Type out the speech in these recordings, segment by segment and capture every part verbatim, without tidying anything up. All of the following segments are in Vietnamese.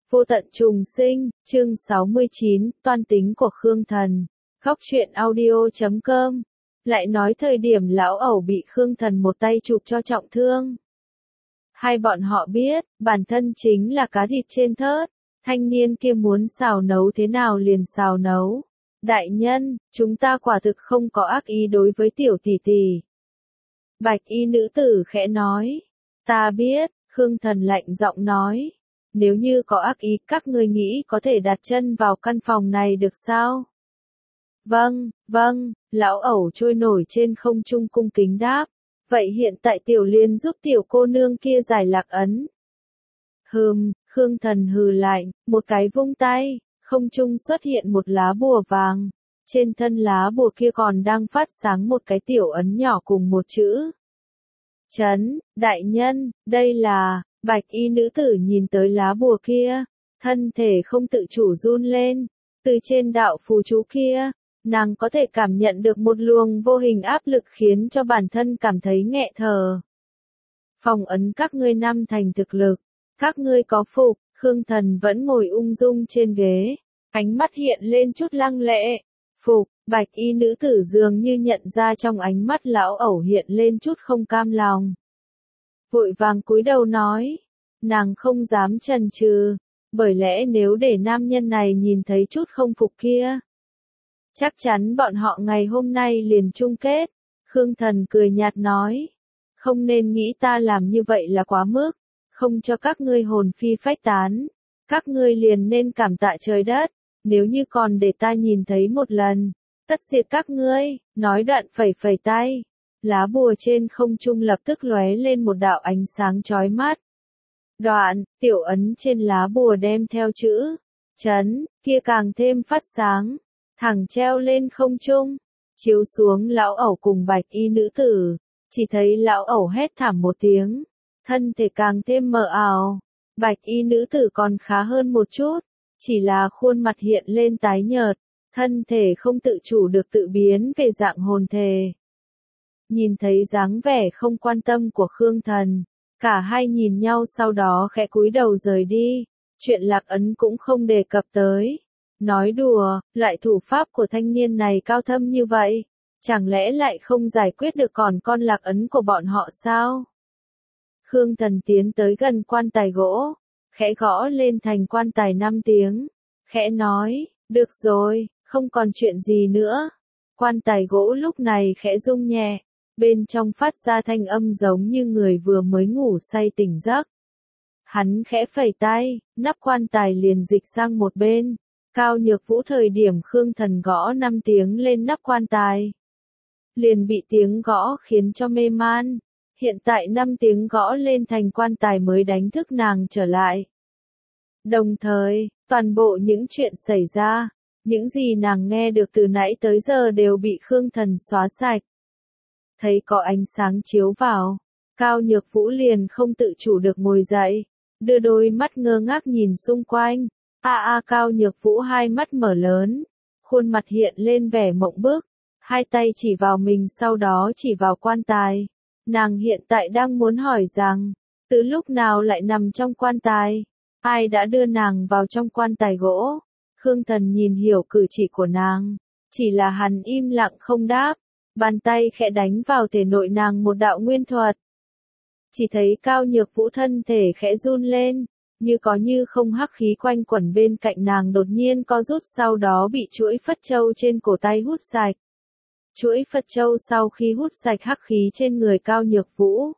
Vô tận trùng sinh, chương sáu mươi chín, toan tính của Khương Thần. Góc truyện audio chấm com. Lại nói thời điểm lão ẩu bị Khương Thần một tay chụp cho trọng thương. Hai bọn họ biết, bản thân chính là cá thịt trên thớt, thanh niên kia muốn xào nấu thế nào liền xào nấu. Đại nhân, chúng ta quả thực không có ác ý đối với tiểu tỷ tỷ. Bạch y nữ tử khẽ nói. Ta biết, Khương Thần lạnh giọng nói. Nếu như có ác ý, các ngươi nghĩ có thể đặt chân vào căn phòng này được sao? Vâng, vâng, lão ẩu trôi nổi trên không trung cung kính đáp. Vậy hiện tại tiểu liên giúp tiểu cô nương kia giải lạc ấn. Hừm, Khương Thần hừ lạnh, một cái vung tay, không trung xuất hiện một lá bùa vàng. Trên thân lá bùa kia còn đang phát sáng một cái tiểu ấn nhỏ cùng một chữ. Chấn, đại nhân, đây là... Bạch y nữ tử nhìn tới lá bùa kia, thân thể không tự chủ run lên, từ trên đạo phù chú kia, nàng có thể cảm nhận được một luồng vô hình áp lực khiến cho bản thân cảm thấy nghẹ thở. Phòng ấn các ngươi năm thành thực lực, các ngươi có phục, Khương Thần vẫn ngồi ung dung trên ghế, ánh mắt hiện lên chút lăng lệ, phục, bạch y nữ tử dường như nhận ra trong ánh mắt lão ẩu hiện lên chút không cam lòng. Vội vàng cúi đầu nói, nàng không dám chần chừ, bởi lẽ nếu để nam nhân này nhìn thấy chút không phục kia, chắc chắn bọn họ ngày hôm nay liền chung kết. Khương Thần cười nhạt nói, không nên nghĩ ta làm như vậy là quá mức, không cho các ngươi hồn phi phách tán, các ngươi liền nên cảm tạ trời đất, nếu như còn để ta nhìn thấy một lần, tất diệt các ngươi, nói đoạn phẩy phẩy tay. Lá bùa trên không trung lập tức lóe lên một đạo ánh sáng chói mắt. Đoạn, tiểu ấn trên lá bùa đem theo chữ chấn kia càng thêm phát sáng, thẳng treo lên không trung, chiếu xuống lão ẩu cùng bạch y nữ tử, chỉ thấy lão ẩu hét thảm một tiếng, thân thể càng thêm mờ ảo. Bạch y nữ tử còn khá hơn một chút, chỉ là khuôn mặt hiện lên tái nhợt, thân thể không tự chủ được tự biến về dạng hồn thể. Nhìn thấy dáng vẻ không quan tâm của Khương Thần, cả hai nhìn nhau sau đó khẽ cúi đầu rời đi, chuyện lạc ấn cũng không đề cập tới. Nói đùa, loại thủ pháp của thanh niên này cao thâm như vậy, chẳng lẽ lại không giải quyết được còn con lạc ấn của bọn họ sao? Khương Thần tiến tới gần quan tài gỗ, khẽ gõ lên thành quan tài năm tiếng, khẽ nói, được rồi, không còn chuyện gì nữa. Quan tài gỗ lúc này khẽ rung nhẹ. Bên trong phát ra thanh âm giống như người vừa mới ngủ say tỉnh giấc. Hắn khẽ phẩy tay, nắp quan tài liền dịch sang một bên. Cao Nhược Vũ thời điểm Khương Thần gõ năm tiếng lên nắp quan tài, liền bị tiếng gõ khiến cho mê man. Hiện tại năm tiếng gõ lên thành quan tài mới đánh thức nàng trở lại. Đồng thời, toàn bộ những chuyện xảy ra, những gì nàng nghe được từ nãy tới giờ đều bị Khương Thần xóa sạch. Thấy có ánh sáng chiếu vào, Cao Nhược Vũ liền không tự chủ được ngồi dậy, đưa đôi mắt ngơ ngác nhìn xung quanh. A a Cao Nhược Vũ hai mắt mở lớn, khuôn mặt hiện lên vẻ mộng bức, hai tay chỉ vào mình sau đó chỉ vào quan tài. Nàng hiện tại đang muốn hỏi rằng, từ lúc nào lại nằm trong quan tài? Ai đã đưa nàng vào trong quan tài gỗ? Khương Thần nhìn hiểu cử chỉ của nàng, chỉ là hắn im lặng không đáp. Bàn tay khẽ đánh vào thể nội nàng một đạo nguyên thuật. Chỉ thấy Cao Nhược Vũ thân thể khẽ run lên, như có như không hắc khí quanh quẩn bên cạnh nàng đột nhiên co rút sau đó bị chuỗi phất châu trên cổ tay hút sạch. Chuỗi phất châu sau khi hút sạch hắc khí trên người Cao Nhược Vũ.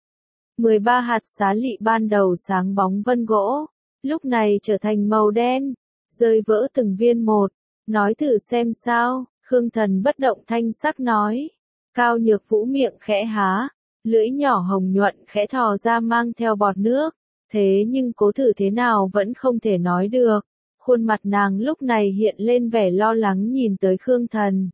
mười ba hạt xá lị ban đầu sáng bóng vân gỗ, lúc này trở thành màu đen, rơi vỡ từng viên một. Nói thử xem sao. Khương Thần bất động thanh sắc nói. Cao Nhược Vũ miệng khẽ há, lưỡi nhỏ hồng nhuận khẽ thò ra mang theo bọt nước, thế nhưng cố thử thế nào vẫn không thể nói được. Khuôn mặt nàng lúc này hiện lên vẻ lo lắng nhìn tới Khương Thần.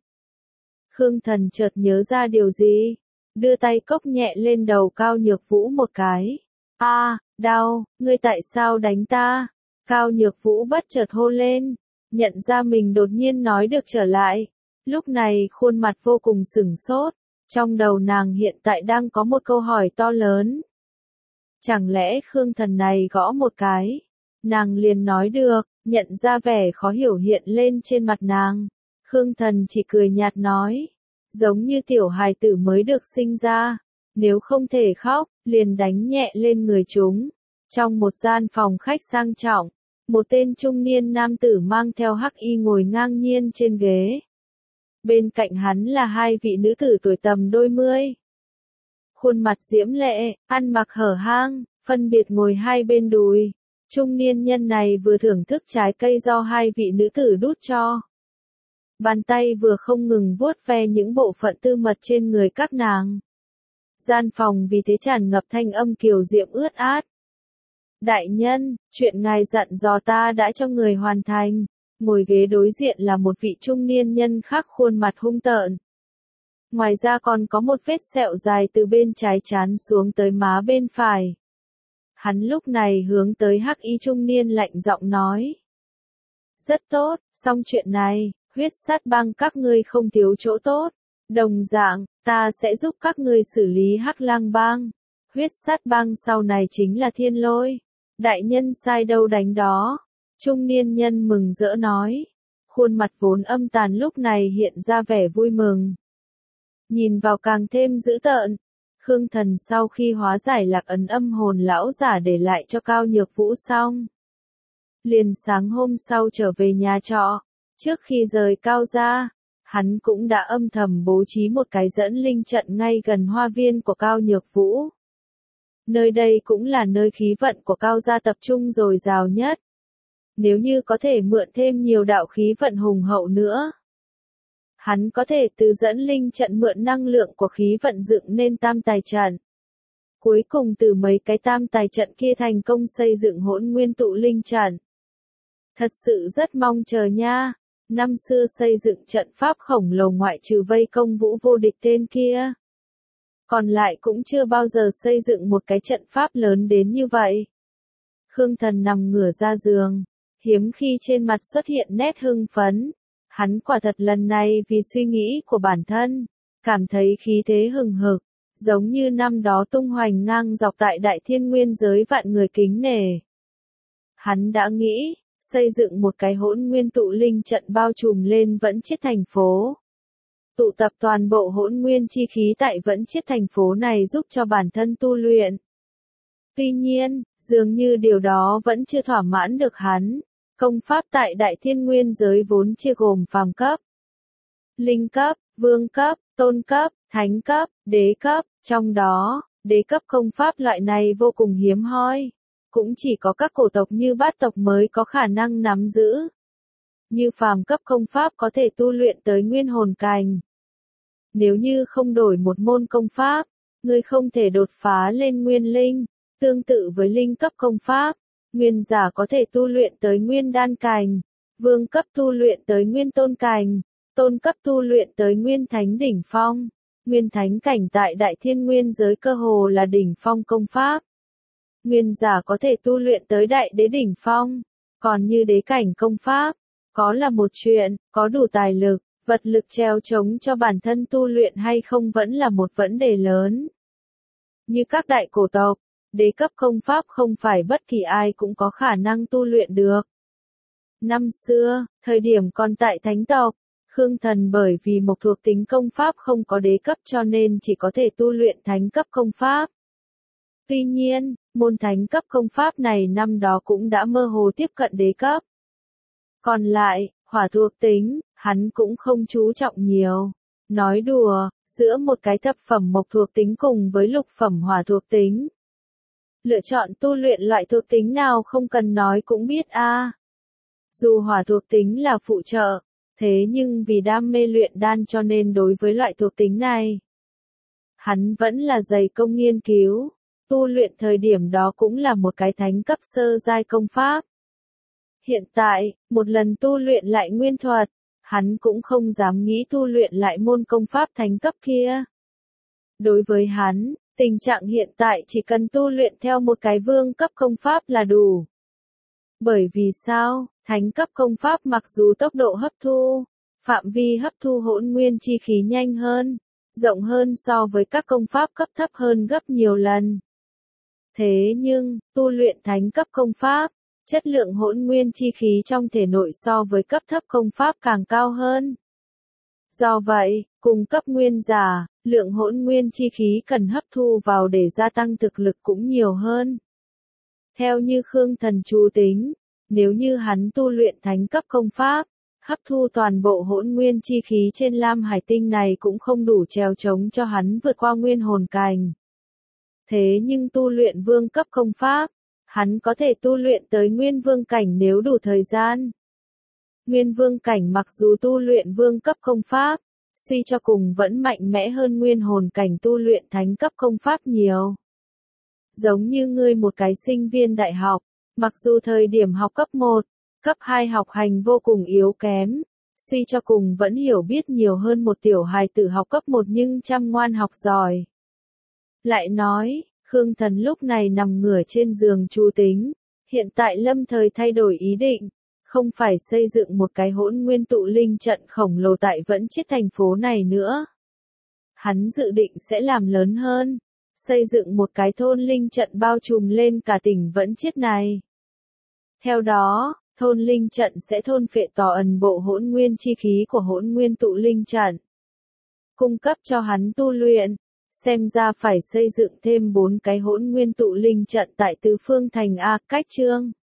Khương Thần chợt nhớ ra điều gì, đưa tay cốc nhẹ lên đầu Cao Nhược Vũ một cái. A, à, đau, ngươi tại sao đánh ta? Cao Nhược Vũ bất chợt hô lên, nhận ra mình đột nhiên nói được trở lại. Lúc này khuôn mặt vô cùng sửng sốt, trong đầu nàng hiện tại đang có một câu hỏi to lớn. Chẳng lẽ Khương Thần này gõ một cái, Nàng liền nói được, nhận ra vẻ khó hiểu hiện lên trên mặt nàng. Khương Thần chỉ cười nhạt nói, giống như tiểu hài tử mới được sinh ra, nếu không thể khóc, liền đánh nhẹ lên người chúng. Trong một gian phòng khách sang trọng, một tên trung niên nam tử mang theo hắc y ngồi ngang nhiên trên ghế. Bên cạnh hắn là hai vị nữ tử tuổi tầm đôi mươi. Khuôn mặt diễm lệ, ăn mặc hở hang, phân biệt ngồi hai bên đùi. Trung niên nhân này vừa thưởng thức trái cây do hai vị nữ tử đút cho. Bàn tay vừa không ngừng vuốt ve những bộ phận tư mật trên người các nàng. Gian phòng vì thế tràn ngập thanh âm kiều diễm ướt át. Đại nhân, chuyện ngài dặn dò ta đã cho người hoàn thành. Ngồi ghế đối diện là một vị trung niên nhân khác khuôn mặt hung tợn. Ngoài ra còn có một vết sẹo dài từ bên trái trán xuống tới má bên phải. Hắn lúc này hướng tới hắc y trung niên lạnh giọng nói. Rất tốt, xong chuyện này, huyết sát bang các ngươi không thiếu chỗ tốt. Đồng dạng, ta sẽ giúp các ngươi xử lý hắc lang bang. Huyết sát bang sau này chính là thiên lôi. Đại nhân sai đâu đánh đó. Trung niên nhân mừng rỡ nói. Khuôn mặt vốn âm tàn lúc này hiện ra vẻ vui mừng. Nhìn vào càng thêm dữ tợn. Khương Thần sau khi hóa giải lạc ấn âm hồn lão giả để lại cho Cao Nhược Vũ xong. Liền sáng hôm sau trở về nhà trọ. Trước khi rời Cao gia, hắn cũng đã âm thầm bố trí một cái dẫn linh trận ngay gần hoa viên của Cao Nhược Vũ. Nơi đây cũng là nơi khí vận của Cao gia tập trung dồi dào nhất. Nếu như có thể mượn thêm nhiều đạo khí vận hùng hậu nữa, hắn có thể từ dẫn linh trận mượn năng lượng của khí vận dựng nên tam tài trận. Cuối cùng từ mấy cái tam tài trận kia thành công xây dựng hỗn nguyên tụ linh trận. Thật sự rất mong chờ nha. Năm xưa xây dựng trận pháp khổng lồ ngoại trừ vây công Vũ vô địch tên kia. Còn lại cũng chưa bao giờ xây dựng một cái trận pháp lớn đến như vậy. Khương Thần nằm ngửa ra giường, hiếm khi trên mặt xuất hiện nét hưng phấn. Hắn quả thật lần này vì suy nghĩ của bản thân, cảm thấy khí thế hừng hực, giống như năm đó tung hoành ngang dọc tại đại thiên nguyên giới vạn người kính nể. Hắn đã nghĩ, xây dựng một cái hỗn nguyên tụ linh trận bao trùm lên Vẫn Chiết thành phố. Tụ tập toàn bộ hỗn nguyên chi khí tại Vẫn Chiết thành phố này giúp cho bản thân tu luyện. Tuy nhiên, dường như điều đó vẫn chưa thỏa mãn được hắn. Công pháp tại đại thiên nguyên giới vốn chia gồm phàm cấp, linh cấp, vương cấp, tôn cấp, thánh cấp, đế cấp, trong đó, đế cấp công pháp loại này vô cùng hiếm hoi. Cũng chỉ có các cổ tộc như bát tộc mới có khả năng nắm giữ. Như phàm cấp công pháp có thể tu luyện tới nguyên hồn cành. Nếu như không đổi một môn công pháp, người không thể đột phá lên nguyên linh, tương tự với linh cấp công pháp. Nguyên giả có thể tu luyện tới nguyên đan cành, vương cấp tu luyện tới nguyên tôn cành, tôn cấp tu luyện tới nguyên thánh đỉnh phong. Nguyên thánh cảnh tại đại thiên nguyên giới cơ hồ là đỉnh phong công pháp. Nguyên giả có thể tu luyện tới đại đế đỉnh phong, còn như đế cảnh công pháp, có là một chuyện, có đủ tài lực, vật lực treo chống cho bản thân tu luyện hay không vẫn là một vấn đề lớn. Như các đại cổ tộc, đế cấp công pháp không phải bất kỳ ai cũng có khả năng tu luyện được. Năm xưa, thời điểm còn tại thánh tộc, Khương Thần bởi vì một thuộc tính công pháp không có đế cấp cho nên chỉ có thể tu luyện thánh cấp công pháp. Tuy nhiên, môn thánh cấp công pháp này năm đó cũng đã mơ hồ tiếp cận đế cấp. Còn lại, hỏa thuộc tính, hắn cũng không chú trọng nhiều. Nói đùa, giữa một cái thập phẩm mộc thuộc tính cùng với lục phẩm hỏa thuộc tính. Lựa chọn tu luyện loại thuộc tính nào không cần nói cũng biết a. À. Dù hỏa thuộc tính là phụ trợ, thế nhưng vì đam mê luyện đan cho nên đối với loại thuộc tính này, hắn vẫn là dày công nghiên cứu. Tu luyện thời điểm đó cũng là một cái thánh cấp sơ giai công pháp. Hiện tại, một lần tu luyện lại nguyên thuật, hắn cũng không dám nghĩ tu luyện lại môn công pháp thánh cấp kia. Đối với hắn, tình trạng hiện tại chỉ cần tu luyện theo một cái vương cấp công pháp là đủ. Bởi vì sao, thánh cấp công pháp mặc dù tốc độ hấp thu, phạm vi hấp thu hỗn nguyên chi khí nhanh hơn, rộng hơn so với các công pháp cấp thấp hơn gấp nhiều lần. Thế nhưng, tu luyện thánh cấp công pháp, Chất lượng hỗn nguyên chi khí trong thể nội so với cấp thấp công pháp càng cao hơn. Do vậy, cùng cấp nguyên giả, lượng hỗn nguyên chi khí cần hấp thu vào để gia tăng thực lực cũng nhiều hơn. Theo như Khương Thần chú tính, nếu như hắn tu luyện thánh cấp công pháp, hấp thu toàn bộ hỗn nguyên chi khí trên Lam Hải Tinh này cũng không đủ trèo trống cho hắn vượt qua nguyên hồn cảnh. Thế nhưng tu luyện vương cấp công pháp, hắn có thể tu luyện tới nguyên vương cảnh nếu đủ thời gian. Nguyên vương cảnh mặc dù tu luyện vương cấp công pháp, suy cho cùng vẫn mạnh mẽ hơn nguyên hồn cảnh tu luyện thánh cấp công pháp nhiều. Giống như ngươi một cái sinh viên đại học, mặc dù thời điểm học cấp một, cấp hai học hành vô cùng yếu kém, suy cho cùng vẫn hiểu biết nhiều hơn một tiểu hài tử học cấp một nhưng chăm ngoan học giỏi. Lại nói, Khương Thần lúc này nằm ngửa trên giường chú tính, hiện tại lâm thời thay đổi ý định, không phải xây dựng một cái hỗn nguyên tụ linh trận khổng lồ tại Vẫn Chiết thành phố này nữa. Hắn dự định sẽ làm lớn hơn, xây dựng một cái thôn linh trận bao trùm lên cả tỉnh Vẫn Chiết này. Theo đó, thôn linh trận sẽ thôn phệ tỏ ẩn bộ hỗn nguyên chi khí của hỗn nguyên tụ linh trận, cung cấp cho hắn tu luyện. Xem ra phải xây dựng thêm bốn cái hỗn nguyên tụ linh trận tại Tứ Phương Thành A Cách Trương.